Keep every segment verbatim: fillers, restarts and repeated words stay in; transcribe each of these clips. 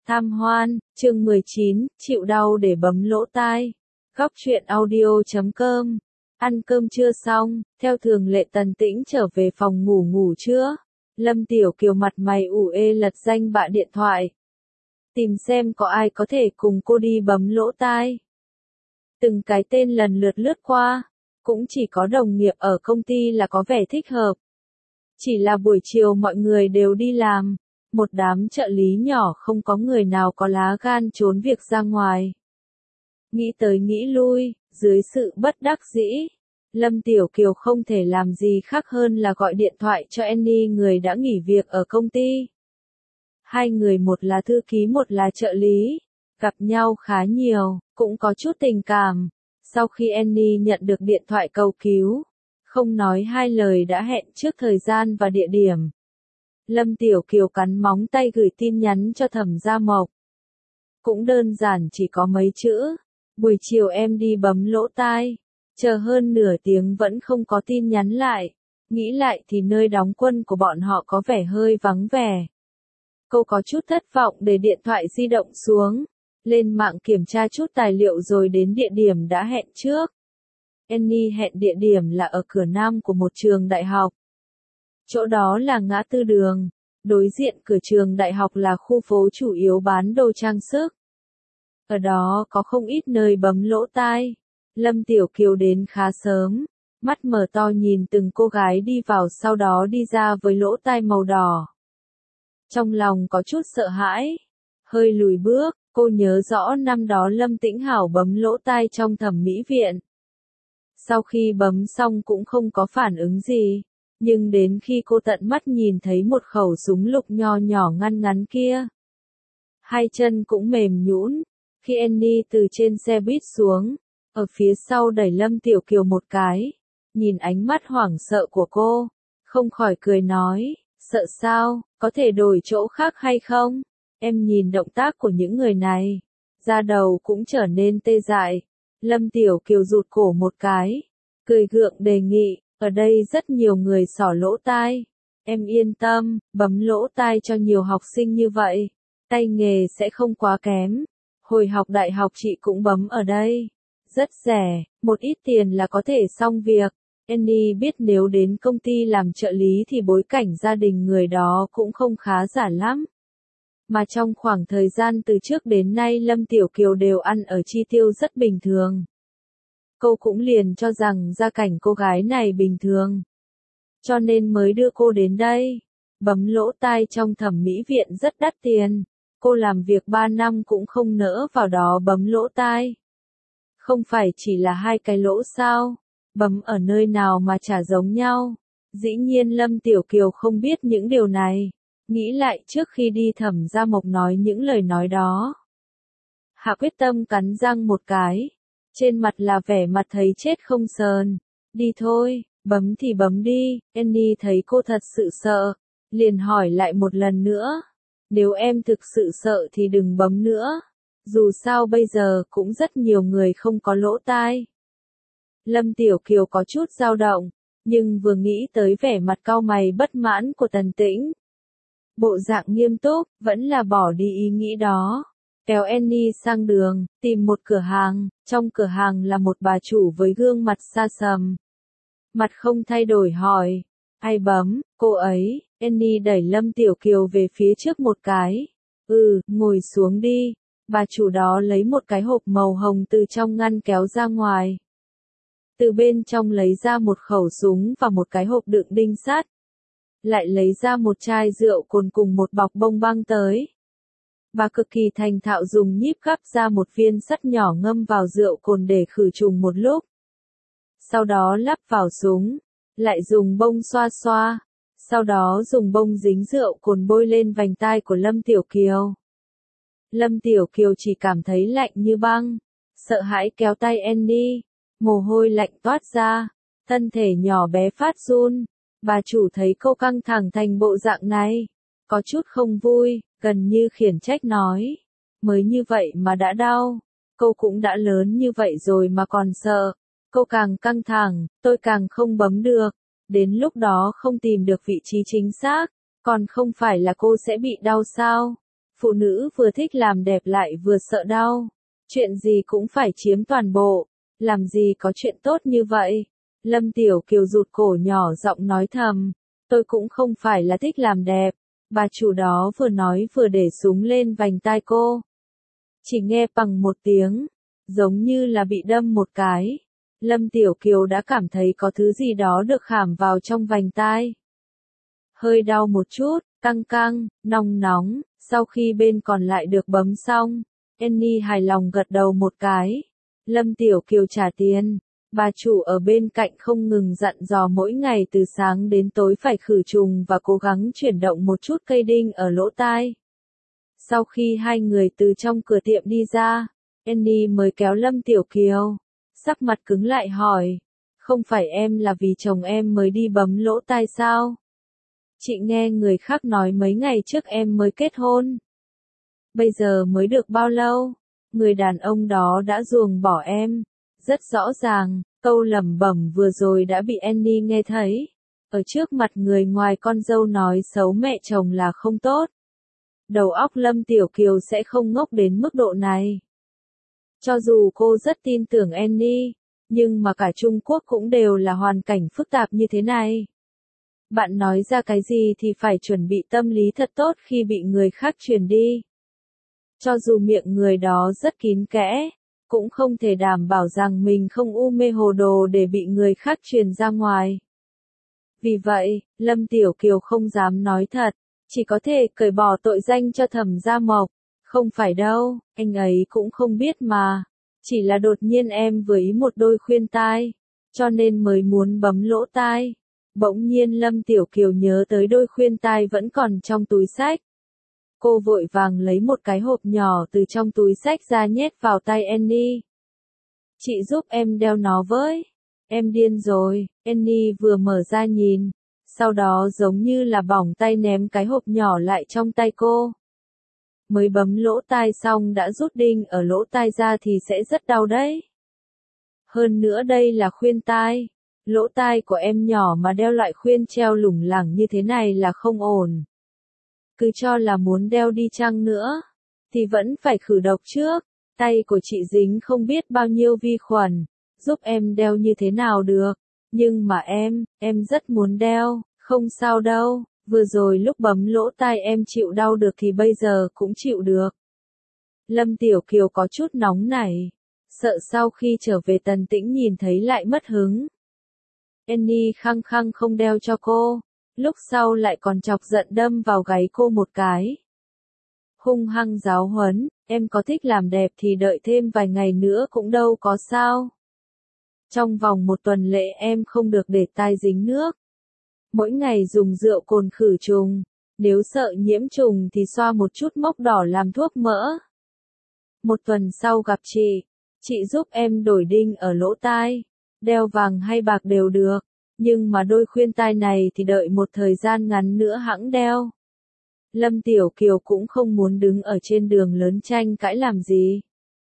Tham hoan, chương mười chín, chịu đau để bấm lỗ tai. Góc truyện audio chấm com. Ăn cơm chưa xong, theo thường lệ Tần Tĩnh trở về phòng ngủ ngủ trưa. Lâm Tiểu Kiều mặt mày ủ ê lật danh bạ điện thoại. Tìm xem có ai có thể cùng cô đi bấm lỗ tai. Từng cái tên lần lượt lướt qua, cũng chỉ có đồng nghiệp ở công ty là có vẻ thích hợp. Chỉ là buổi chiều mọi người đều đi làm. Một đám trợ lý nhỏ không có người nào có lá gan trốn việc ra ngoài. Nghĩ tới nghĩ lui, dưới sự bất đắc dĩ, Lâm Tiểu Kiều không thể làm gì khác hơn là gọi điện thoại cho Annie, người đã nghỉ việc ở công ty. Hai người một là thư ký một là trợ lý, gặp nhau khá nhiều, cũng có chút tình cảm. Sau khi Annie nhận được điện thoại cầu cứu, không nói hai lời đã hẹn trước thời gian và địa điểm. Lâm Tiểu Kiều cắn móng tay gửi tin nhắn cho Thẩm Gia Mộc. Cũng đơn giản chỉ có mấy chữ, buổi chiều em đi bấm lỗ tai. Chờ hơn nửa tiếng vẫn không có tin nhắn lại. Nghĩ lại thì nơi đóng quân của bọn họ có vẻ hơi vắng vẻ. Cô có chút thất vọng để điện thoại di động xuống. Lên mạng kiểm tra chút tài liệu rồi đến địa điểm đã hẹn trước. Annie hẹn địa điểm là ở cửa nam của một trường đại học. Chỗ đó là ngã tư đường, đối diện cửa trường đại học là khu phố chủ yếu bán đồ trang sức. Ở đó có không ít nơi bấm lỗ tai. Lâm Tiểu Kiều đến khá sớm, mắt mở to nhìn từng cô gái đi vào sau đó đi ra với lỗ tai màu đỏ. Trong lòng có chút sợ hãi, hơi lùi bước, cô nhớ rõ năm đó Lâm Tĩnh Hảo bấm lỗ tai trong thẩm mỹ viện. Sau khi bấm xong cũng không có phản ứng gì. Nhưng đến khi cô tận mắt nhìn thấy một khẩu súng lục nho nhỏ ngăn ngắn kia, hai chân cũng mềm nhũn. Khi Annie từ trên xe buýt xuống, ở phía sau đẩy Lâm Tiểu Kiều một cái, nhìn ánh mắt hoảng sợ của cô, không khỏi cười nói, sợ sao, có thể đổi chỗ khác hay không? Em nhìn động tác của những người này, da đầu cũng trở nên tê dại. Lâm Tiểu Kiều rụt cổ một cái, cười gượng đề nghị. Ở đây rất nhiều người xỏ lỗ tai. Em yên tâm, bấm lỗ tai cho nhiều học sinh như vậy. Tay nghề sẽ không quá kém. Hồi học đại học chị cũng bấm ở đây. Rất rẻ, một ít tiền là có thể xong việc. Annie biết nếu đến công ty làm trợ lý thì bối cảnh gia đình người đó cũng không khá giả lắm. Mà trong khoảng thời gian từ trước đến nay Lâm Tiểu Kiều đều ăn ở chi tiêu rất bình thường. Cô cũng liền cho rằng gia cảnh cô gái này bình thường. Cho nên mới đưa cô đến đây. Bấm lỗ tai trong thẩm mỹ viện rất đắt tiền. Cô làm việc ba năm cũng không nỡ vào đó bấm lỗ tai. Không phải chỉ là hai cái lỗ sao? Bấm ở nơi nào mà chả giống nhau. Dĩ nhiên Lâm Tiểu Kiều không biết những điều này. Nghĩ lại trước khi đi Thẩm Gia Mộc nói những lời nói đó. Hạ quyết tâm cắn răng một cái. Trên mặt là vẻ mặt thấy chết không sờn. Đi thôi, bấm thì bấm đi. Annie thấy cô thật sự sợ, liền hỏi lại một lần nữa. Nếu em thực sự sợ thì đừng bấm nữa. Dù sao bây giờ cũng rất nhiều người không có lỗ tai. Lâm Tiểu Kiều có chút dao động, nhưng vừa nghĩ tới vẻ mặt cau mày bất mãn của Tần Tĩnh. Bộ dạng nghiêm túc, vẫn là bỏ đi ý nghĩ đó. Kéo Annie sang đường, tìm một cửa hàng, trong cửa hàng là một bà chủ với gương mặt xa sầm. Mặt không thay đổi hỏi, ai bấm, cô ấy. Annie đẩy Lâm Tiểu Kiều về phía trước một cái. Ừ, ngồi xuống đi. Bà chủ đó lấy một cái hộp màu hồng từ trong ngăn kéo ra ngoài. Từ bên trong lấy ra một khẩu súng và một cái hộp đựng đinh sắt. Lại lấy ra một chai rượu cồn cùng một bọc bông băng tới. Bà cực kỳ thành thạo dùng nhíp gắp ra một viên sắt nhỏ ngâm vào rượu cồn để khử trùng một lúc. Sau đó lắp vào súng, lại dùng bông xoa xoa, sau đó dùng bông dính rượu cồn bôi lên vành tai của Lâm Tiểu Kiều. Lâm Tiểu Kiều chỉ cảm thấy lạnh như băng, sợ hãi kéo tay Annie, mồ hôi lạnh toát ra, thân thể nhỏ bé phát run. Bà chủ thấy cô căng thẳng thành bộ dạng này, có chút không vui, gần như khiển trách nói, mới như vậy mà đã đau, cô cũng đã lớn như vậy rồi mà còn sợ, cô càng căng thẳng, tôi càng không bấm được, đến lúc đó không tìm được vị trí chính xác, còn không phải là cô sẽ bị đau sao, Phụ nữ vừa thích làm đẹp lại vừa sợ đau. Chuyện gì cũng phải chiếm toàn bộ. Làm gì có chuyện tốt như vậy? Lâm Tiểu Kiều rụt cổ nhỏ giọng nói thầm. Tôi cũng không phải là thích làm đẹp. Bà chủ đó vừa nói vừa để súng lên vành tai cô. Chỉ nghe bằng một tiếng, giống như là bị đâm một cái. Lâm Tiểu Kiều đã cảm thấy có thứ gì đó được khảm vào trong vành tai. Hơi đau một chút, căng căng, nóng nóng, sau khi bên còn lại được bấm xong, Annie hài lòng gật đầu một cái. Lâm Tiểu Kiều trả tiền, bà chủ ở bên cạnh không ngừng dặn dò mỗi ngày từ sáng đến tối phải khử trùng và cố gắng chuyển động một chút cây đinh ở lỗ tai. Sau khi hai người từ trong cửa tiệm đi ra, Annie mới kéo Lâm Tiểu Kiều, sắc mặt cứng lại hỏi, không phải em là vì chồng em mới đi bấm lỗ tai sao? Chị nghe người khác nói mấy ngày trước em mới kết hôn. Bây giờ mới được bao lâu, người đàn ông đó đã ruồng bỏ em. Rất rõ ràng, câu lẩm bẩm vừa rồi đã bị Annie nghe thấy. Ở trước mặt người ngoài con dâu nói xấu mẹ chồng là không tốt. Đầu óc Lâm Tiểu Kiều sẽ không ngốc đến mức độ này. Cho dù cô rất tin tưởng Annie, nhưng mà cả Trung Quốc cũng đều là hoàn cảnh phức tạp như thế này. Bạn nói ra cái gì thì phải chuẩn bị tâm lý thật tốt khi bị người khác truyền đi. Cho dù miệng người đó rất kín kẽ, cũng không thể đảm bảo rằng mình không u mê hồ đồ để bị người khác truyền ra ngoài. Vì vậy, Lâm Tiểu Kiều không dám nói thật, chỉ có thể cởi bỏ tội danh cho Thẩm Gia Mộc. Không phải đâu, anh ấy cũng không biết mà. Chỉ là đột nhiên em vừa ý một đôi khuyên tai, cho nên mới muốn bấm lỗ tai. Bỗng nhiên Lâm Tiểu Kiều nhớ tới đôi khuyên tai vẫn còn trong túi xách. Cô vội vàng lấy một cái hộp nhỏ từ trong túi xách ra nhét vào tay Annie. Chị giúp em đeo nó với. Em điên rồi, Annie vừa mở ra nhìn, sau đó giống như là bỏng tay ném cái hộp nhỏ lại trong tay cô. Mới bấm lỗ tai xong đã rút đinh ở lỗ tai ra thì sẽ rất đau đấy. Hơn nữa đây là khuyên tai. Lỗ tai của em nhỏ mà đeo loại khuyên treo lủng lẳng như thế này là không ổn. Cứ cho là muốn đeo đi chăng nữa, thì vẫn phải khử độc trước. Tay của chị dính không biết bao nhiêu vi khuẩn, giúp em đeo như thế nào được. Nhưng mà em, em rất muốn đeo, không sao đâu, vừa rồi lúc bấm lỗ tai em chịu đau được thì bây giờ cũng chịu được. Lâm Tiểu Kiều có chút nóng nảy, sợ sau khi trở về Tần Tĩnh nhìn thấy lại mất hứng. Annie khăng khăng không đeo cho cô, lúc sau lại còn chọc giận đâm vào gáy cô một cái. Hung hăng giáo huấn, em có thích làm đẹp thì đợi thêm vài ngày nữa cũng đâu có sao. Trong vòng một tuần lễ em không được để tai dính nước. Mỗi ngày dùng rượu cồn khử trùng, nếu sợ nhiễm trùng thì xoa một chút mốc đỏ làm thuốc mỡ. Một tuần sau gặp chị, chị giúp em đổi đinh ở lỗ tai, đeo vàng hay bạc đều được, nhưng mà đôi khuyên tai này thì đợi một thời gian ngắn nữa hẵng đeo. Lâm Tiểu Kiều cũng không muốn đứng ở trên đường lớn tranh cãi làm gì.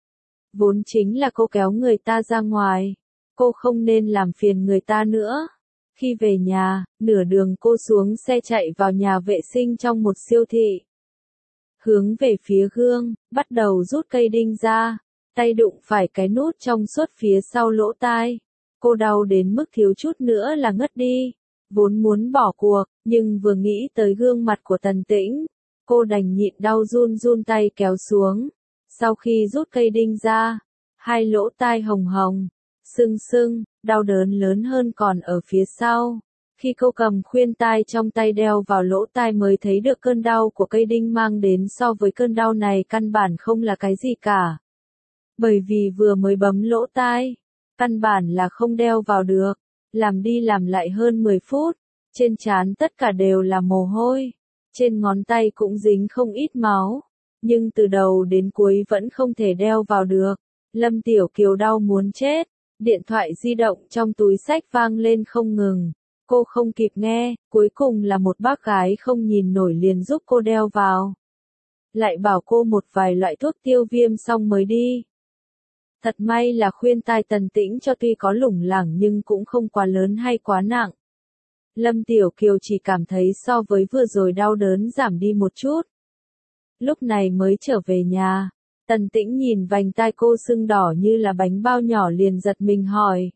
Vốn chính là cô kéo người ta ra ngoài, cô không nên làm phiền người ta nữa. Khi về nhà, nửa đường cô xuống xe chạy vào nhà vệ sinh trong một siêu thị. Hướng về phía gương, bắt đầu rút cây đinh ra, tay đụng phải cái nút trong suốt phía sau lỗ tai. Cô đau đến mức thiếu chút nữa là ngất đi. Vốn muốn bỏ cuộc, nhưng vừa nghĩ tới gương mặt của Tần Tĩnh, cô đành nhịn đau run run tay kéo xuống. Sau khi rút cây đinh ra, hai lỗ tai hồng hồng, sưng sưng, đau đớn lớn hơn còn ở phía sau. Khi cô cầm khuyên tai trong tay đeo vào lỗ tai mới thấy được cơn đau của cây đinh mang đến, so với cơn đau này căn bản không là cái gì cả. Bởi vì vừa mới bấm lỗ tai, căn bản là không đeo vào được, làm đi làm lại hơn mười phút, trên trán tất cả đều là mồ hôi, trên ngón tay cũng dính không ít máu, nhưng từ đầu đến cuối vẫn không thể đeo vào được. Lâm Tiểu Kiều đau muốn chết, điện thoại di động trong túi xách vang lên không ngừng, cô không kịp nghe, cuối cùng là một bác gái không nhìn nổi liền giúp cô đeo vào. Lại bảo cô một vài loại thuốc tiêu viêm xong mới đi. Thật may là khuyên tai Tần Tĩnh cho tuy có lủng lẳng nhưng cũng không quá lớn hay quá nặng. Lâm Tiểu Kiều chỉ cảm thấy so với vừa rồi đau đớn giảm đi một chút. lúc này mới trở về nhà. Tần Tĩnh nhìn vành tai cô sưng đỏ như là bánh bao nhỏ liền giật mình hỏi.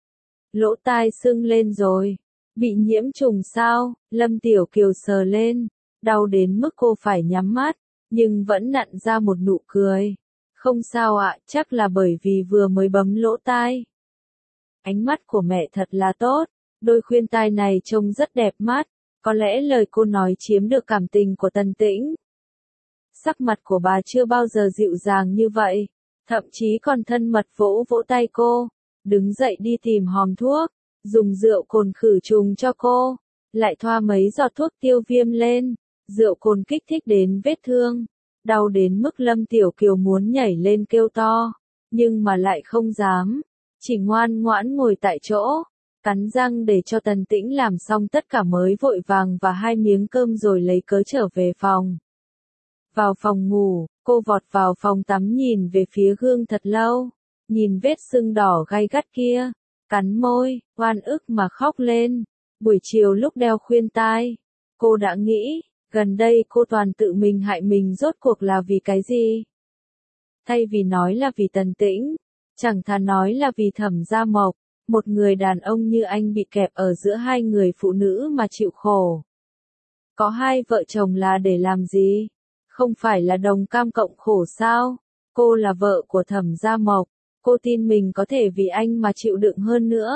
Lỗ tai sưng lên rồi, bị nhiễm trùng sao? Lâm Tiểu Kiều sờ lên, đau đến mức cô phải nhắm mắt, nhưng vẫn nặn ra một nụ cười. Không sao ạ, chắc là bởi vì vừa mới bấm lỗ tai. Ánh mắt của mẹ thật là tốt, đôi khuyên tai này trông rất đẹp mắt, có lẽ lời cô nói chiếm được cảm tình của Tần Tĩnh. Sắc mặt của bà chưa bao giờ dịu dàng như vậy, thậm chí còn thân mật vỗ vỗ tay cô, đứng dậy đi tìm hòm thuốc, dùng rượu cồn khử trùng cho cô, lại thoa mấy giọt thuốc tiêu viêm lên, rượu cồn kích thích đến vết thương, đau đến mức Lâm Tiểu Kiều muốn nhảy lên kêu to, nhưng mà lại không dám, chỉ ngoan ngoãn ngồi tại chỗ, cắn răng để cho Tần Tĩnh làm xong tất cả mới vội vàng và hai miếng cơm rồi lấy cớ trở về phòng. Vào phòng ngủ, cô vọt vào phòng tắm nhìn về phía gương thật lâu, nhìn vết sưng đỏ gay gắt kia, cắn môi, oan ức mà khóc lên. Buổi chiều lúc đeo khuyên tai, cô đã nghĩ, gần đây cô toàn tự mình hại mình rốt cuộc là vì cái gì? Thay vì nói là vì Tần Tĩnh, chẳng thà nói là vì Thẩm Gia Mộc, một người đàn ông như anh bị kẹp ở giữa hai người phụ nữ mà chịu khổ. Có hai vợ chồng là để làm gì? Không phải là đồng cam cộng khổ sao? Cô là vợ của Thẩm Gia Mộc, cô tin mình có thể vì anh mà chịu đựng hơn nữa.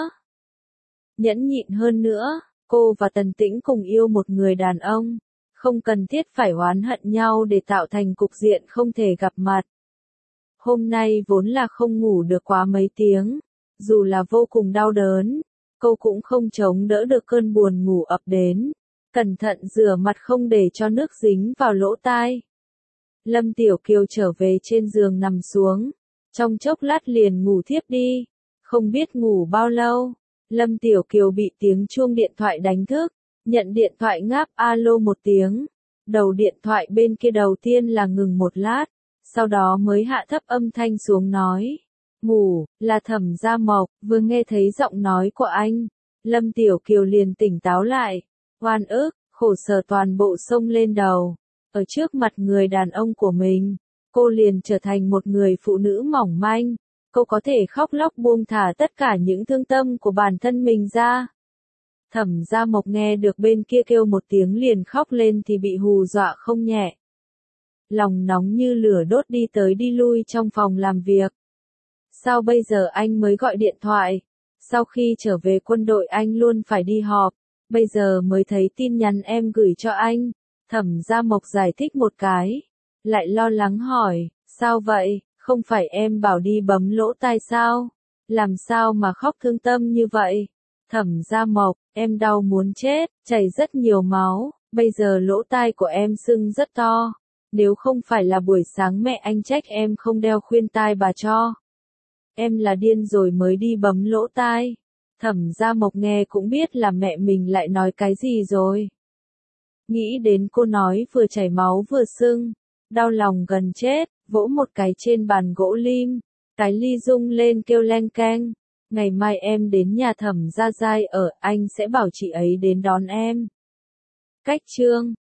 Nhẫn nhịn hơn nữa, cô và Tần Tĩnh cùng yêu một người đàn ông, không cần thiết phải oán hận nhau để tạo thành cục diện không thể gặp mặt. Hôm nay vốn là không ngủ được quá mấy tiếng, dù là vô cùng đau đớn, cô cũng không chống đỡ được cơn buồn ngủ ập đến, cẩn thận rửa mặt không để cho nước dính vào lỗ tai. Lâm Tiểu Kiều trở về trên giường nằm xuống, trong chốc lát liền ngủ thiếp đi, không biết ngủ bao lâu, Lâm Tiểu Kiều bị tiếng chuông điện thoại đánh thức, nhận điện thoại ngáp alo một tiếng, đầu điện thoại bên kia đầu tiên là ngừng một lát, sau đó mới hạ thấp âm thanh xuống nói, ngủ, là Thẩm Gia Mộc. Vừa nghe thấy giọng nói của anh, Lâm Tiểu Kiều liền tỉnh táo lại, oan ức, khổ sở toàn bộ xông lên đầu, ở trước mặt người đàn ông của mình, cô liền trở thành một người phụ nữ mỏng manh, cô có thể khóc lóc buông thả tất cả những thương tâm của bản thân mình ra. Thẩm Gia Mộc nghe được bên kia kêu một tiếng liền khóc lên thì bị hù dọa không nhẹ. Lòng nóng như lửa đốt đi tới đi lui trong phòng làm việc. Sao bây giờ anh mới gọi điện thoại? Sau khi trở về quân đội anh luôn phải đi họp, bây giờ mới thấy tin nhắn em gửi cho anh. Thẩm Gia Mộc giải thích một cái, lại lo lắng hỏi, sao vậy, không phải em bảo đi bấm lỗ tai sao? Làm sao mà khóc thương tâm như vậy? Thẩm Gia Mộc, em đau muốn chết, chảy rất nhiều máu, bây giờ lỗ tai của em sưng rất to. Nếu không phải là buổi sáng mẹ anh trách em không đeo khuyên tai bà cho. Em là điên rồi mới đi bấm lỗ tai. Thẩm Gia Mộc nghe cũng biết là mẹ mình lại nói cái gì rồi. Nghĩ đến cô nói vừa chảy máu vừa sưng, đau lòng gần chết, vỗ một cái trên bàn gỗ lim, cái ly rung lên kêu leng keng. Ngày mai em đến nhà Thẩm Gia Giai ở, anh sẽ bảo chị ấy đến đón em. Cách chương